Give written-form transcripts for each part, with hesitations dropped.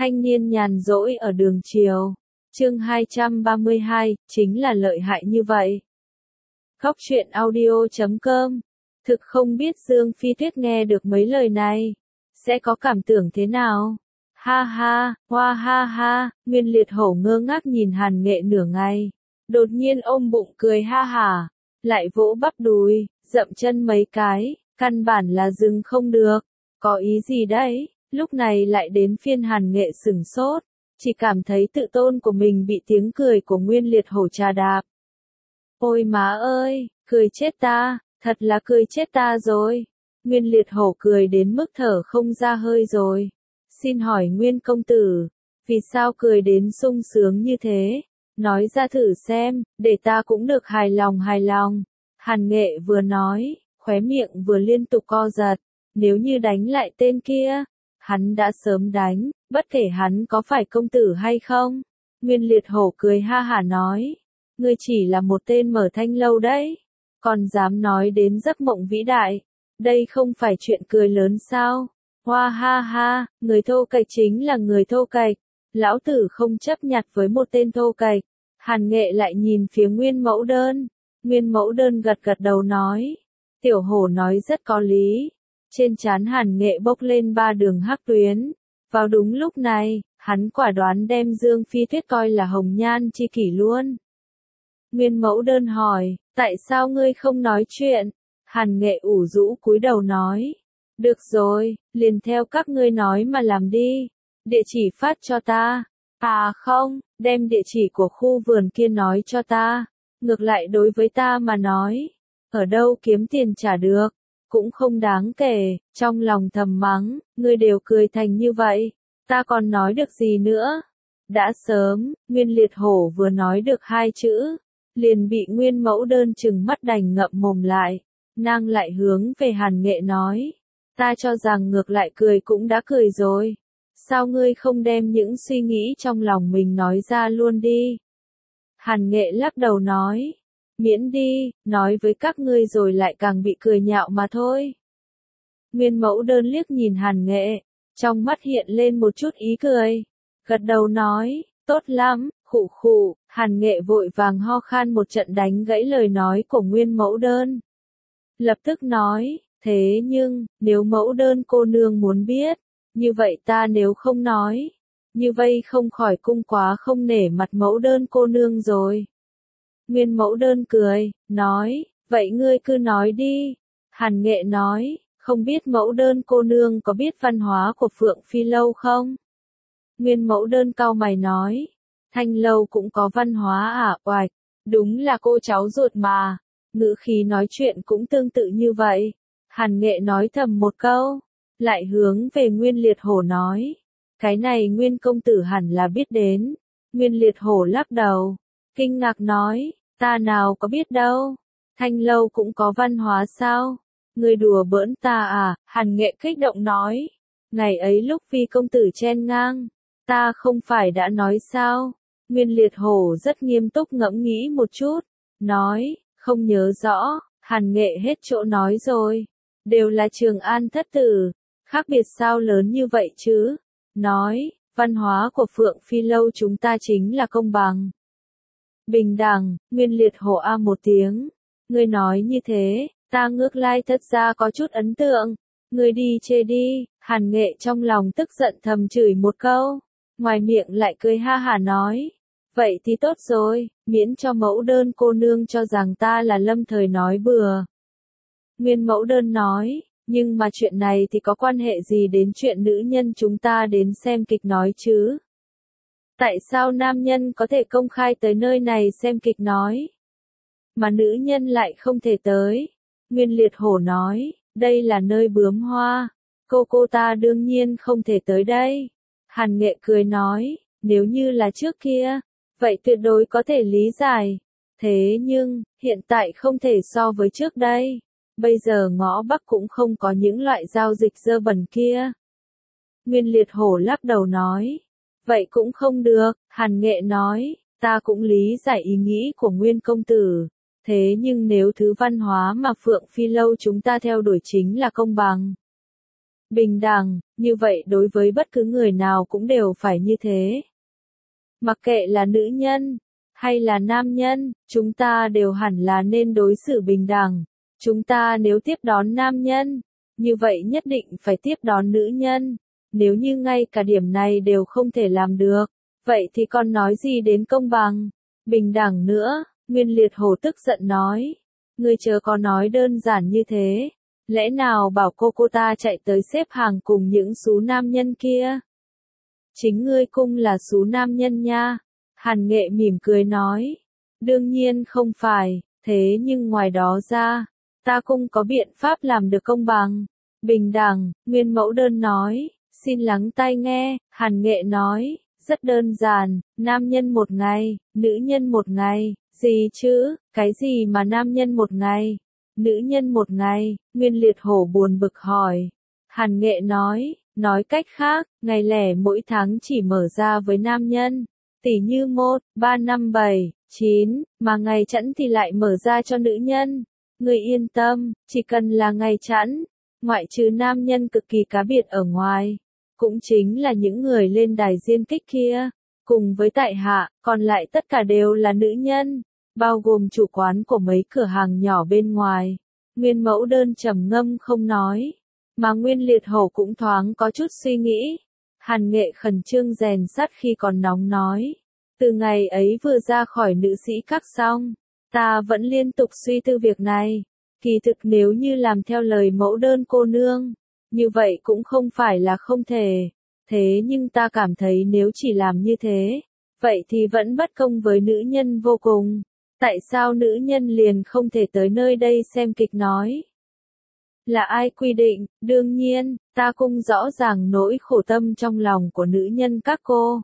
Thanh niên nhàn rỗi ở đường chiều. Chương 232, chính là lợi hại như vậy. Góc truyện audio.com. Thực không biết Dương Phi Tuyết nghe được mấy lời này, sẽ có cảm tưởng thế nào? Ha ha, hoa ha ha, Nguyên Liệt Hổ ngơ ngác nhìn Hàn Nghệ nửa ngày. Đột nhiên ôm bụng cười ha hả, lại vỗ bắp đùi, dậm chân mấy cái, căn bản là dừng không được. Có ý gì đấy? Lúc này lại đến phiên Hàn Nghệ sửng sốt, chỉ cảm thấy tự tôn của mình bị tiếng cười của Nguyên Liệt Hổ trà đạp. Ôi má ơi, cười chết ta, thật là cười chết ta rồi. Nguyên Liệt Hổ cười đến mức thở không ra hơi rồi. Xin hỏi Nguyên công tử, vì sao cười đến sung sướng như thế? Nói ra thử xem, để ta cũng được hài lòng hài lòng. Hàn Nghệ vừa nói, khóe miệng vừa liên tục co giật. Nếu như đánh lại tên kia, hắn đã sớm đánh, bất kể hắn có phải công tử hay không. Nguyên Liệt Hổ cười ha hả nói, ngươi chỉ là một tên mở thanh lâu đấy, còn dám nói đến giấc mộng vĩ đại, đây không phải chuyện cười lớn sao? Hoa ha ha, người thô kệch chính là người thô kệch, lão tử không chấp nhặt với một tên thô kệch. Hàn Nghệ lại nhìn phía Nguyên Mẫu Đơn, Nguyên Mẫu Đơn gật gật đầu nói, Tiểu Hổ nói rất có lý. Trên trán Hàn Nghệ bốc lên 3 đường hắc tuyến. Vào đúng lúc này, hắn quả đoán đem Dương Phi Tuyết coi là hồng nhan chi kỷ luôn. Nguyên Mẫu Đơn hỏi, tại sao ngươi không nói chuyện? Hàn Nghệ ủ rũ cúi đầu nói, được rồi, liền theo các ngươi nói mà làm đi. Địa chỉ phát cho ta. À không, đem địa chỉ của khu vườn kia nói cho ta. Ngược lại đối với ta mà nói, ở đâu kiếm tiền trả được, cũng không đáng kể. Trong lòng thầm mắng, ngươi đều cười thành như vậy, ta còn nói được gì nữa? Đã sớm, Nguyên Liệt Hổ vừa nói được 2 chữ, liền bị Nguyên Mẫu Đơn trừng mắt đành ngậm mồm lại. Nàng lại hướng về Hàn Nghệ nói, ta cho rằng ngược lại cười cũng đã cười rồi. Sao ngươi không đem những suy nghĩ trong lòng mình nói ra luôn đi? Hàn Nghệ lắc đầu nói, miễn đi, nói với các ngươi rồi lại càng bị cười nhạo mà thôi. Nguyên Mẫu Đơn liếc nhìn Hàn Nghệ, trong mắt hiện lên một chút ý cười, gật đầu nói, tốt lắm, khụ khụ. Hàn Nghệ vội vàng ho khan một trận đánh gãy lời nói của Nguyên Mẫu Đơn. Lập tức nói, thế nhưng, nếu Mẫu Đơn cô nương muốn biết, như vậy ta nếu không nói, như vậy không khỏi cung quá không nể mặt Mẫu Đơn cô nương rồi. Nguyên Mẫu Đơn cười, nói, vậy ngươi cứ nói đi. Hàn Nghệ nói, không biết Mẫu Đơn cô nương có biết văn hóa của Phượng Phi Lâu không? Nguyên Mẫu Đơn cau mày nói, Thanh Lâu cũng có văn hóa à? Oạch, đúng là cô cháu ruột mà. Ngữ khí nói chuyện cũng tương tự như vậy. Hàn Nghệ nói thầm một câu, lại hướng về Nguyên Liệt Hổ nói, cái này Nguyên công tử hẳn là biết đến. Nguyên Liệt Hổ lắc đầu, kinh ngạc nói, ta nào có biết đâu, Thanh Lâu cũng có văn hóa sao? Ngươi đùa bỡn ta à? Hàn Nghệ kích động nói, ngày ấy lúc Phi công tử chen ngang, ta không phải đã nói sao? Nguyên Liệt Hổ rất nghiêm túc ngẫm nghĩ một chút, nói, không nhớ rõ. Hàn Nghệ hết chỗ nói rồi, đều là Trường An thất tử, khác biệt sao lớn như vậy chứ? Nói, văn hóa của Phượng Phi Lâu chúng ta chính là công bằng, bình đẳng. Nguyên Liệt Hổ a một tiếng, ngươi nói như thế, ta ngược lại thật ra có chút ấn tượng. Ngươi đi chê đi. Hàn Nghệ trong lòng tức giận thầm chửi một câu, ngoài miệng lại cười ha hả nói, vậy thì tốt rồi, miễn cho Mẫu Đơn cô nương cho rằng ta là lâm thời nói bừa. Nguyên Mẫu Đơn nói, nhưng mà chuyện này thì có quan hệ gì đến chuyện nữ nhân chúng ta đến xem kịch nói chứ? Tại sao nam nhân có thể công khai tới nơi này xem kịch nói, mà nữ nhân lại không thể tới? Nguyên Liệt Hổ nói, đây là nơi bướm hoa, cô ta đương nhiên không thể tới đây. Hàn Nghệ cười nói, nếu như là trước kia, vậy tuyệt đối có thể lý giải. Thế nhưng, hiện tại không thể so với trước đây. Bây giờ ngõ Bắc cũng không có những loại giao dịch dơ bẩn kia. Nguyên Liệt Hổ lắc đầu nói, vậy cũng không được. Hàn Nghệ nói, ta cũng lý giải ý nghĩ của Nguyên công tử. Thế nhưng nếu thứ văn hóa mà Phượng Phi Lâu chúng ta theo đuổi chính là công bằng, bình đẳng, như vậy đối với bất cứ người nào cũng đều phải như thế. Mặc kệ là nữ nhân, hay là nam nhân, chúng ta đều hẳn là nên đối xử bình đẳng. Chúng ta nếu tiếp đón nam nhân, như vậy nhất định phải tiếp đón nữ nhân. Nếu như ngay cả điểm này đều không thể làm được, vậy thì còn nói gì đến công bằng, bình đẳng nữa, Nguyên Liệt Hổ tức giận nói. Ngươi chớ có nói đơn giản như thế. Lẽ nào bảo cô ta chạy tới xếp hàng cùng những số nam nhân kia? Chính ngươi cung là số nam nhân nha. Hàn Nghệ mỉm cười nói. Đương nhiên không phải, thế nhưng ngoài đó ra, ta không có biện pháp làm được công bằng. Bình đẳng, Nguyên Mẫu Đơn nói. Xin lắng tai nghe, Hàn Nghệ nói. Rất đơn giản, nam nhân một ngày, nữ nhân một ngày. Gì chứ, cái gì mà nam nhân một ngày, nữ nhân một ngày, Nguyên Liệt Hổ buồn bực hỏi. Hàn Nghệ nói cách khác, ngày lẻ mỗi tháng chỉ mở ra với nam nhân, tỉ như 1, 3, 5, 7, 9, mà ngày chẵn thì lại mở ra cho nữ nhân. Người yên tâm, chỉ cần là ngày chẵn, ngoại trừ nam nhân cực kỳ cá biệt ở ngoài, cũng chính là những người lên đài diên kích kia. Cùng với tại hạ, còn lại tất cả đều là nữ nhân, bao gồm chủ quán của mấy cửa hàng nhỏ bên ngoài. Nguyên Mẫu Đơn trầm ngâm không nói, mà Nguyên Liệt Hổ cũng thoáng có chút suy nghĩ. Hàn Nghệ khẩn trương rèn sắt khi còn nóng nói. Từ ngày ấy vừa ra khỏi nữ sĩ các xong, ta vẫn liên tục suy tư việc này. Kỳ thực nếu như làm theo lời Mẫu Đơn cô nương, như vậy cũng không phải là không thể. Thế nhưng ta cảm thấy nếu chỉ làm như thế, vậy thì vẫn bất công với nữ nhân vô cùng. Tại sao nữ nhân liền không thể tới nơi đây xem kịch nói? Là ai quy định? Đương nhiên, ta cũng rõ ràng nỗi khổ tâm trong lòng của nữ nhân các cô.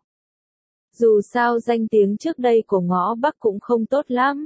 Dù sao danh tiếng trước đây của ngõ Bắc cũng không tốt lắm.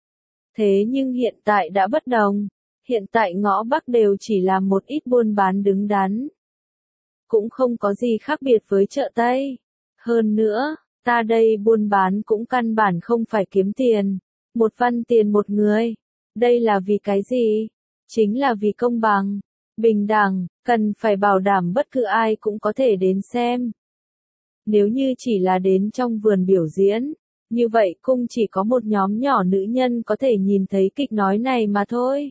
Thế nhưng hiện tại đã bất đồng. Hiện tại ngõ Bắc đều chỉ là một ít buôn bán đứng đắn. Cũng không có gì khác biệt với chợ Tây. Hơn nữa, ta đây buôn bán cũng căn bản không phải kiếm tiền. 1 văn tiền một người. Đây là vì cái gì? Chính là vì công bằng, bình đẳng, cần phải bảo đảm bất cứ ai cũng có thể đến xem. Nếu như chỉ là đến trong vườn biểu diễn, như vậy cũng chỉ có một nhóm nhỏ nữ nhân có thể nhìn thấy kịch nói này mà thôi.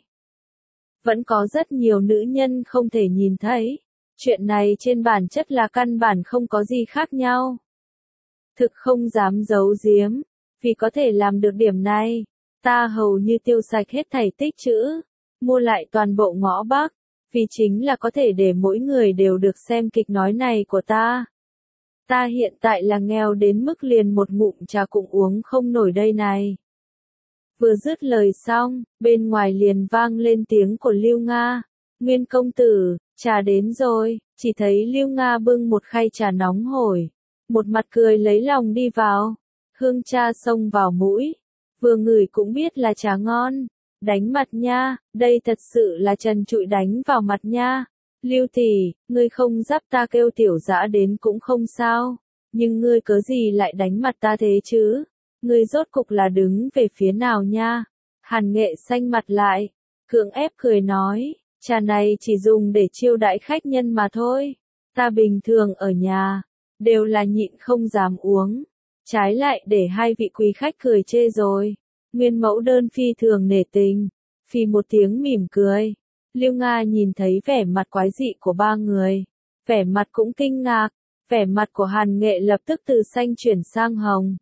Vẫn có rất nhiều nữ nhân không thể nhìn thấy. Chuyện này trên bản chất là căn bản không có gì khác nhau. Thực không dám giấu giếm, vì có thể làm được điểm này, ta hầu như tiêu sạch hết thảy tích trữ, mua lại toàn bộ ngõ Bắc, vì chính là có thể để mỗi người đều được xem kịch nói này của ta. Ta hiện tại là nghèo đến mức liền một ngụm trà cũng uống không nổi đây này. Vừa dứt lời xong, bên ngoài liền vang lên tiếng của Lưu Nga. Nguyên công tử, trà đến rồi, chỉ thấy Lưu Nga bưng một khay trà nóng hổi. Một mặt cười lấy lòng đi vào. Hương trà xông vào mũi. Vừa ngửi cũng biết là trà ngon. Đánh mặt nha, đây thật sự là trần trụi đánh vào mặt nha. Lưu tỷ, ngươi không dắp ta kêu tiểu dã đến cũng không sao. Nhưng ngươi cớ gì lại đánh mặt ta thế chứ? Ngươi rốt cục là đứng về phía nào nha? Hàn Nghệ xanh mặt lại, cưỡng ép cười nói, trà này chỉ dùng để chiêu đãi khách nhân mà thôi. Ta bình thường ở nhà, đều là nhịn không dám uống. Trái lại để hai vị quý khách cười chê rồi. Nguyên Mẫu Đơn phi thường nể tình, phì một tiếng mỉm cười. Lưu Nga nhìn thấy vẻ mặt quái dị của ba người, vẻ mặt cũng kinh ngạc, vẻ mặt của Hàn Nghệ lập tức từ xanh chuyển sang hồng.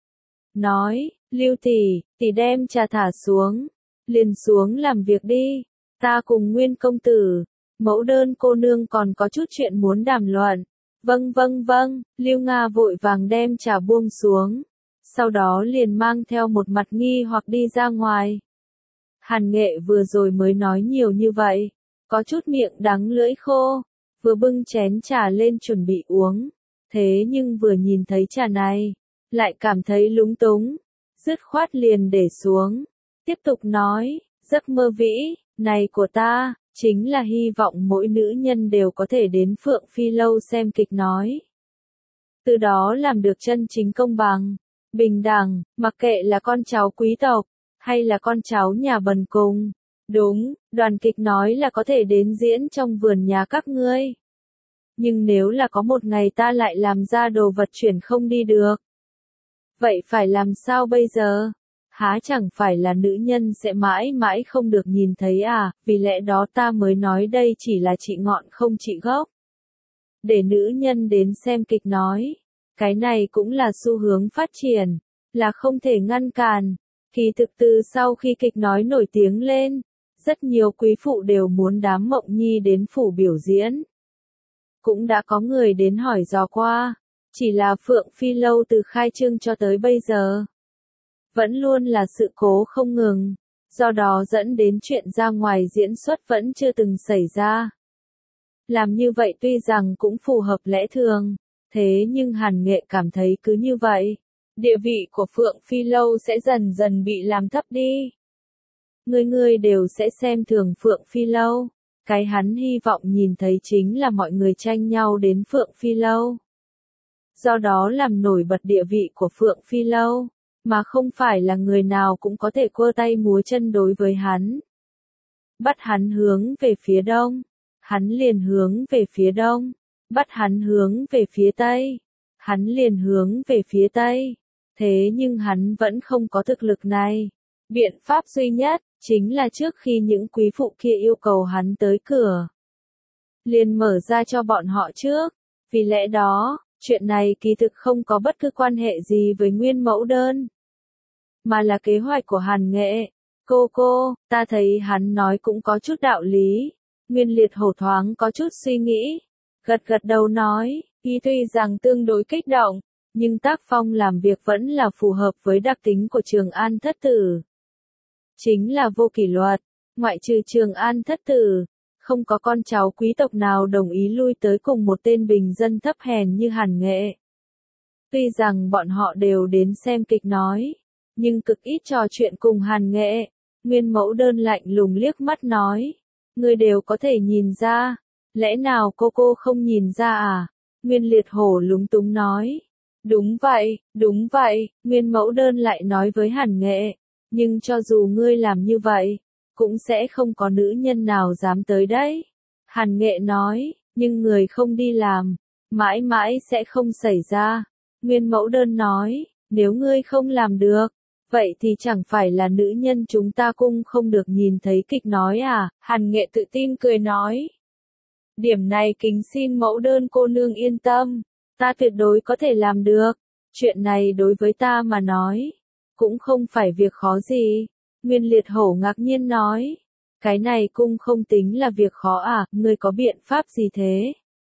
Nói, Lưu tỷ đem trà thả xuống, liền xuống làm việc đi, ta cùng Nguyên công tử, Mẫu Đơn cô nương còn có chút chuyện muốn đàm luận. Vâng, Lưu Nga vội vàng đem trà buông xuống, sau đó liền mang theo một mặt nghi hoặc đi ra ngoài. Hàn Nghệ vừa rồi mới nói nhiều như vậy, có chút miệng đắng lưỡi khô, vừa bưng chén trà lên chuẩn bị uống, thế nhưng vừa nhìn thấy trà này, lại cảm thấy lúng túng, dứt khoát liền để xuống, tiếp tục nói, giấc mơ vĩ này của ta, chính là hy vọng mỗi nữ nhân đều có thể đến Phượng Phi Lâu xem kịch nói. Từ đó làm được chân chính công bằng, bình đẳng, mặc kệ là con cháu quý tộc, hay là con cháu nhà bần cùng, Đúng, đoàn kịch nói là có thể đến diễn trong vườn nhà các ngươi. Nhưng nếu là có một ngày ta lại làm ra đồ vật chuyển không đi được. Vậy phải làm sao bây giờ? Há chẳng phải là nữ nhân sẽ mãi mãi không được nhìn thấy à, vì lẽ đó ta mới nói đây chỉ là trị ngọn không trị gốc. Để nữ nhân đến xem kịch nói. Cái này cũng là xu hướng phát triển, là không thể ngăn cản. Kỳ thực từ sau khi kịch nói nổi tiếng lên, rất nhiều quý phụ đều muốn đám Mộng Nhi đến phủ biểu diễn. Cũng đã có người đến hỏi dò qua, chỉ là Phượng Phi Lâu từ khai trương cho tới bây giờ. Vẫn luôn là sự cố không ngừng, do đó dẫn đến chuyện ra ngoài diễn xuất vẫn chưa từng xảy ra. Làm như vậy tuy rằng cũng phù hợp lẽ thường, thế nhưng Hàn Nghệ cảm thấy cứ như vậy, địa vị của Phượng Phi Lâu sẽ dần dần bị làm thấp đi. Người đều sẽ xem thường Phượng Phi Lâu. Cái hắn hy vọng nhìn thấy chính là mọi người tranh nhau đến Phượng Phi Lâu. Do đó làm nổi bật địa vị của Phượng Phi Lâu, mà không phải là người nào cũng có thể quơ tay múa chân đối với hắn. Bắt hắn hướng về phía đông, hắn liền hướng về phía đông. Bắt hắn hướng về phía tây, hắn liền hướng về phía tây. Thế nhưng hắn vẫn không có thực lực này. Biện pháp duy nhất, chính là trước khi những quý phụ kia yêu cầu hắn tới cửa, liền mở ra cho bọn họ trước. Vì lẽ đó, chuyện này kỳ thực không có bất cứ quan hệ gì với Nguyên Mẫu Đơn, mà là kế hoạch của Hàn Nghệ. Cô, ta thấy hắn nói cũng có chút đạo lý. Nguyên Liệt Hổ thoáng có chút suy nghĩ, gật đầu nói, y tuy rằng tương đối kích động, nhưng tác phong làm việc vẫn là phù hợp với đặc tính của Trường An thất tử. Chính là vô kỷ luật, ngoại trừ Trường An thất tử, không có con cháu quý tộc nào đồng ý lui tới cùng một tên bình dân thấp hèn như Hàn Nghệ. Tuy rằng bọn họ đều đến xem kịch nói, nhưng cực ít trò chuyện cùng Hàn Nghệ. Nguyên Mẫu Đơn lạnh lùng liếc mắt nói, người đều có thể nhìn ra, lẽ nào cô không nhìn ra à? Nguyên Liệt Hổ lúng túng nói, đúng vậy, Nguyên Mẫu Đơn lại nói với Hàn Nghệ, nhưng cho dù ngươi làm như vậy, cũng sẽ không có nữ nhân nào dám tới đấy. Hàn Nghệ nói, nhưng người không đi làm, mãi mãi sẽ không xảy ra. Nguyên Mẫu Đơn nói, nếu ngươi không làm được, vậy thì chẳng phải là nữ nhân chúng ta cũng không được nhìn thấy kịch nói à? Hàn Nghệ tự tin cười nói, điểm này kính xin Mẫu Đơn cô nương yên tâm, ta tuyệt đối có thể làm được. Chuyện này đối với ta mà nói, cũng không phải việc khó gì. Nguyên Liệt Hổ ngạc nhiên nói, cái này cũng không tính là việc khó à, ngươi có biện pháp gì thế?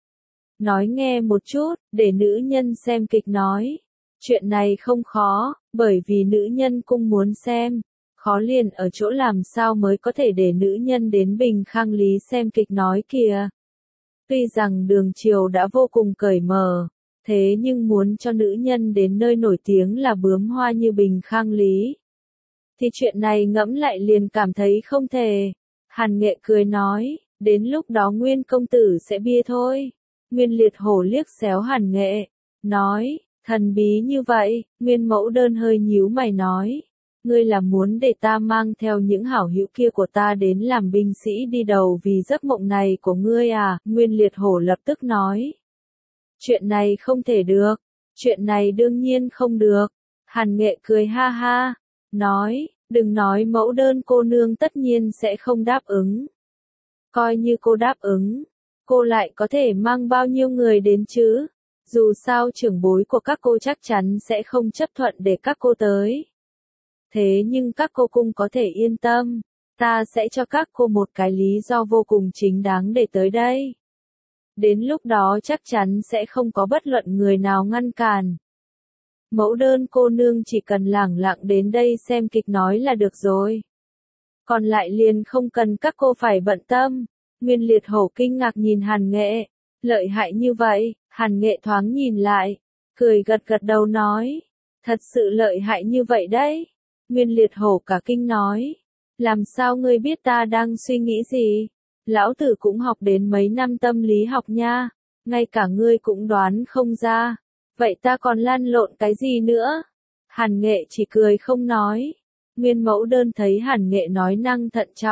Nói nghe một chút, để nữ nhân xem kịch nói. Chuyện này không khó, bởi vì nữ nhân cũng muốn xem. Khó liền ở chỗ làm sao mới có thể để nữ nhân đến Bình Khang Lý xem kịch nói kìa. Tuy rằng Đường Triều đã vô cùng cởi mở, thế nhưng muốn cho nữ nhân đến nơi nổi tiếng là bướm hoa như Bình Khang Lý, thì chuyện này ngẫm lại liền cảm thấy không thể. Hàn Nghệ cười nói, đến lúc đó Nguyên công tử sẽ bia thôi. Nguyên Liệt Hổ liếc xéo Hàn Nghệ, nói, thần bí như vậy. Nguyên Mẫu Đơn hơi nhíu mày nói, ngươi là muốn để ta mang theo những hảo hữu kia của ta đến làm binh sĩ đi đầu vì giấc mộng này của ngươi à? Nguyên Liệt Hổ lập tức nói, chuyện này không thể được, chuyện này đương nhiên không được. Hàn Nghệ cười ha ha, nói, đừng nói Mẫu Đơn cô nương tất nhiên sẽ không đáp ứng. Coi như cô đáp ứng, cô lại có thể mang bao nhiêu người đến chứ? Dù sao trưởng bối của các cô chắc chắn sẽ không chấp thuận để các cô tới. Thế nhưng các cô cũng có thể yên tâm, ta sẽ cho các cô một cái lý do vô cùng chính đáng để tới đây. Đến lúc đó chắc chắn sẽ không có bất luận người nào ngăn cản. Mẫu Đơn cô nương chỉ cần lẳng lặng đến đây xem kịch nói là được rồi. Còn lại liền không cần các cô phải bận tâm. Nguyên Liệt Hổ kinh ngạc nhìn Hàn Nghệ, lợi hại như vậy. Hàn Nghệ thoáng nhìn lại, cười gật đầu nói, thật sự lợi hại như vậy đấy. Nguyên Liệt Hổ cả kinh nói, làm sao ngươi biết ta đang suy nghĩ gì? Lão tử cũng học đến mấy năm tâm lý học nha, ngay cả ngươi cũng đoán không ra. Vậy ta còn lăn lộn cái gì nữa? Hàn Nghệ chỉ cười không nói. Nguyên Mẫu Đơn thấy Hàn Nghệ nói năng thận trọng,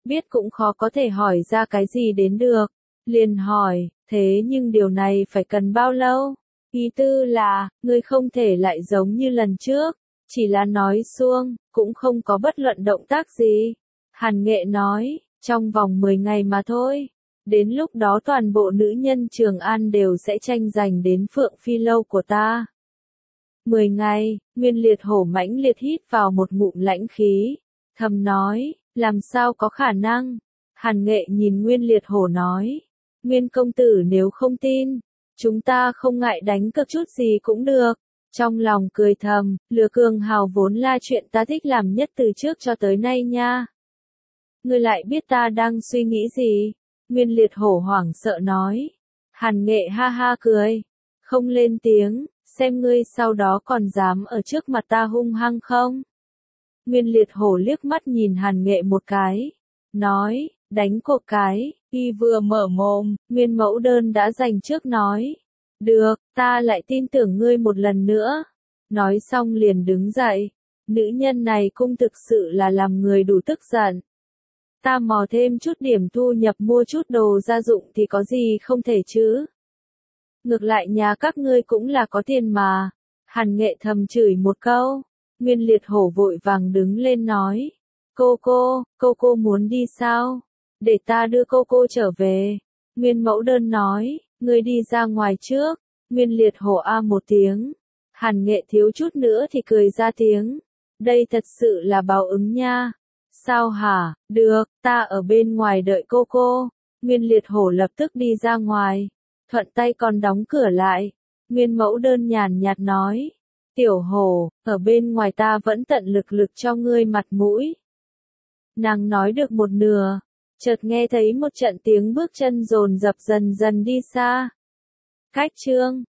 biết cũng khó có thể hỏi ra cái gì đến được. Liền hỏi, thế nhưng điều này phải cần bao lâu? Ý tư là, ngươi không thể lại giống như lần trước, chỉ là nói suông, cũng không có bất luận động tác gì. Hàn Nghệ nói, trong vòng 10 ngày mà thôi. Đến lúc đó toàn bộ nữ nhân Trường An đều sẽ tranh giành đến Phượng Phi lâu của ta. 10 ngày, Nguyên Liệt Hổ mãnh liệt hít vào một ngụm lãnh khí, thầm nói, làm sao có khả năng? Hàn Nghệ nhìn Nguyên Liệt Hổ nói, Nguyên công tử nếu không tin, chúng ta không ngại đánh cược chút gì cũng được. Trong lòng cười thầm, lừa cường hào vốn là chuyện ta thích làm nhất từ trước cho tới nay nha. Ngươi lại biết ta đang suy nghĩ gì? Nguyên Liệt Hổ hoảng sợ nói. Hàn Nghệ ha ha cười, không lên tiếng, xem ngươi sau đó còn dám ở trước mặt ta hung hăng không? Nguyên Liệt Hổ liếc mắt nhìn Hàn Nghệ một cái, nói, đánh cuộc cái, y vừa mở mồm, Nguyên Mẫu Đơn đã giành trước nói. Được, ta lại tin tưởng ngươi một lần nữa. Nói xong liền đứng dậy, nữ nhân này cũng thực sự là làm người đủ tức giận. Ta mò thêm chút điểm thu nhập mua chút đồ gia dụng thì có gì không thể chứ. Ngược lại nhà các ngươi cũng là có tiền mà. Hàn Nghệ thầm chửi một câu. Nguyên Liệt Hổ vội vàng đứng lên nói. Cô muốn đi sao? Để ta đưa cô trở về. Nguyên Mẫu Đơn nói, ngươi đi ra ngoài trước. Nguyên Liệt Hổ a một tiếng. Hàn Nghệ thiếu chút nữa thì cười ra tiếng. Đây thật sự là báo ứng nha. Sao hả? Được, ta ở bên ngoài đợi cô. Nguyên Liệt Hổ lập tức đi ra ngoài. Thuận tay còn đóng cửa lại. Nguyên Mẫu Đơn nhàn nhạt nói. Tiểu Hổ, ở bên ngoài ta vẫn tận lực cho ngươi mặt mũi. Nàng nói được một nửa. Chợt nghe thấy một trận tiếng bước chân dồn dập dần dần đi xa. Cách chương